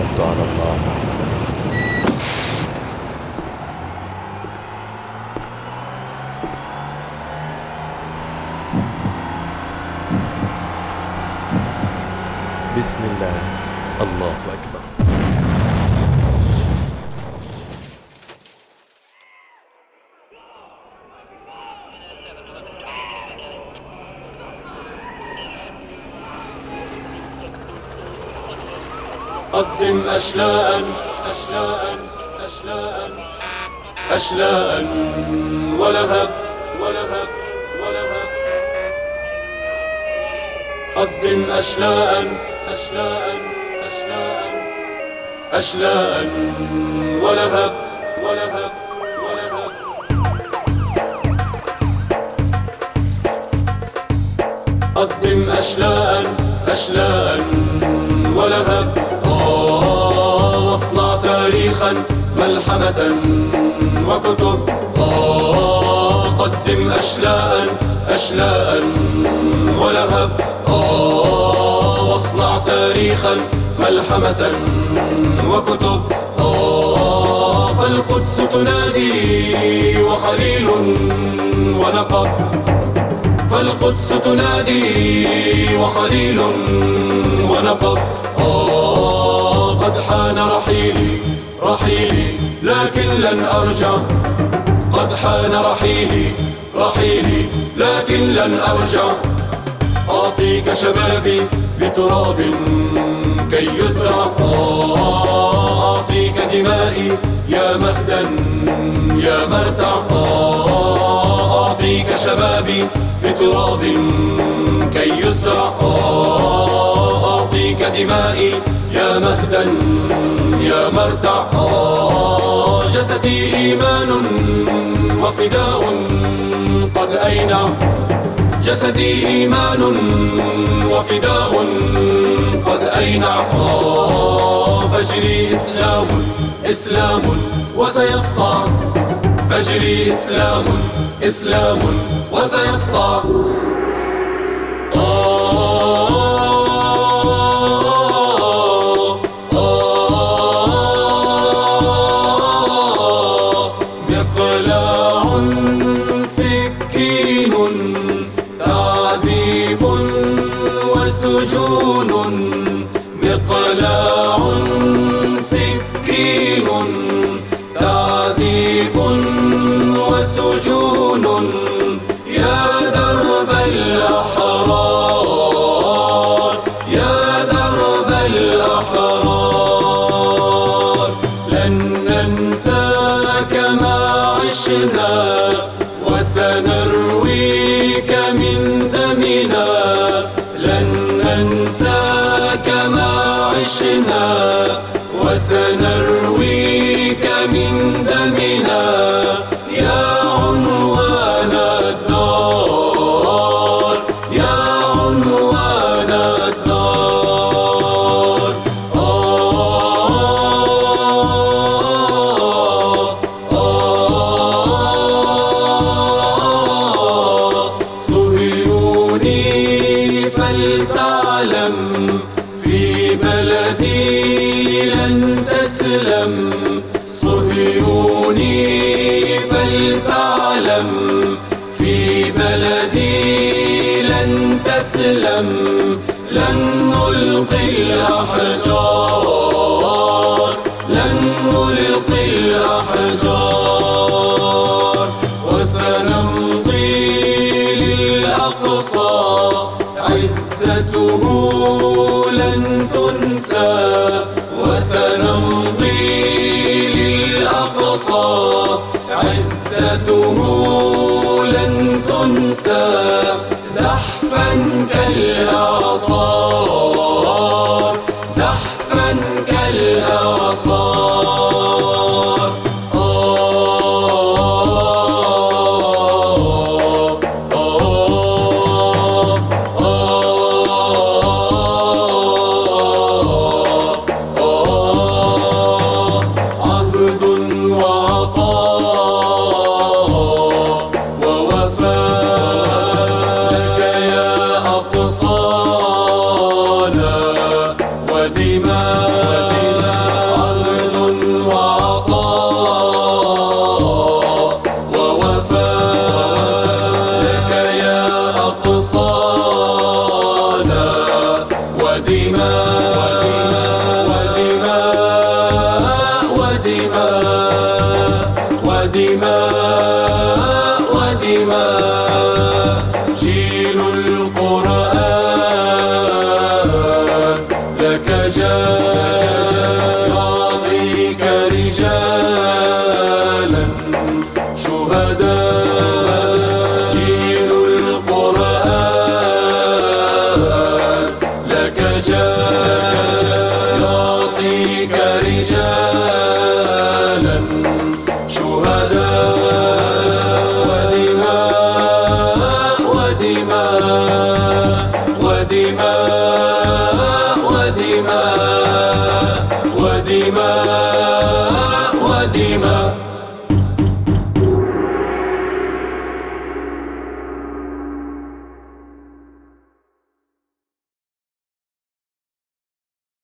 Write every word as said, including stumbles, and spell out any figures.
توكلت على الله. بسم الله، الله أكبر. قدم أشلاء أشلاء أشلاء أشلاء ولهب ولهب ولهب. قدم أشلاء أشلاء أشلاء أشلاء ولهب ولهب ولهب. قدم أشلاء أشلاء ولهب. آه واصنع تاريخا ملحمة وكتب. آه قدم أشلاء أشلاء ولهب. آه واصنع تاريخا ملحمة وكتب. آه فالقدس تنادي وخليل ونقب. فالقدس تنادي وخليل ونقب. آه قد حان رحيلي رحيلي لكن لن أرجع. قد حان رحيلي رحيلي لكن لن أرجع. أعطيك شبابي بتراب كي يزرع. آه أعطيك دمائي يا مهدا يا مرتع. آه أعطيك شبابي بتراب كي يزرع. آه أعطيك دمائي يا مهدا يا مرتع. آه جسدي إيمان وفداء قد أينع. جسدي إيمان وفداء قد أينع. آه فجري إسلام إسلام وسيسطع. فجري إسلام إسلام وسيسطع. مقلاع سكين تعذيب وسجون. مقلاع سكين تعذيب وسجون. يا درب الأحرار يا درب الأحرار. لن ننساك ما عشنا وسنرويك من دمنا. لن ننساك ما عشنا وسنرويك من دمنا. يا عنوان الدار يا عنوان الدار. آه آه صهيوني فلتعلم في بلدي لن تسلم. صهيوني فلتعلم في بلدي لن تسلم. لن نلقي الأحجار لن نلقي الأحجار. وسنمضي للأقصى عزته لن تنسى. وسنمضي للأقصى عزته لن تنسى. زحفا كالإعصار زحفا كالإعصار. عهد وعطاء ووفاء لك يا أقصى. ودماء ودماء ودماء ودماء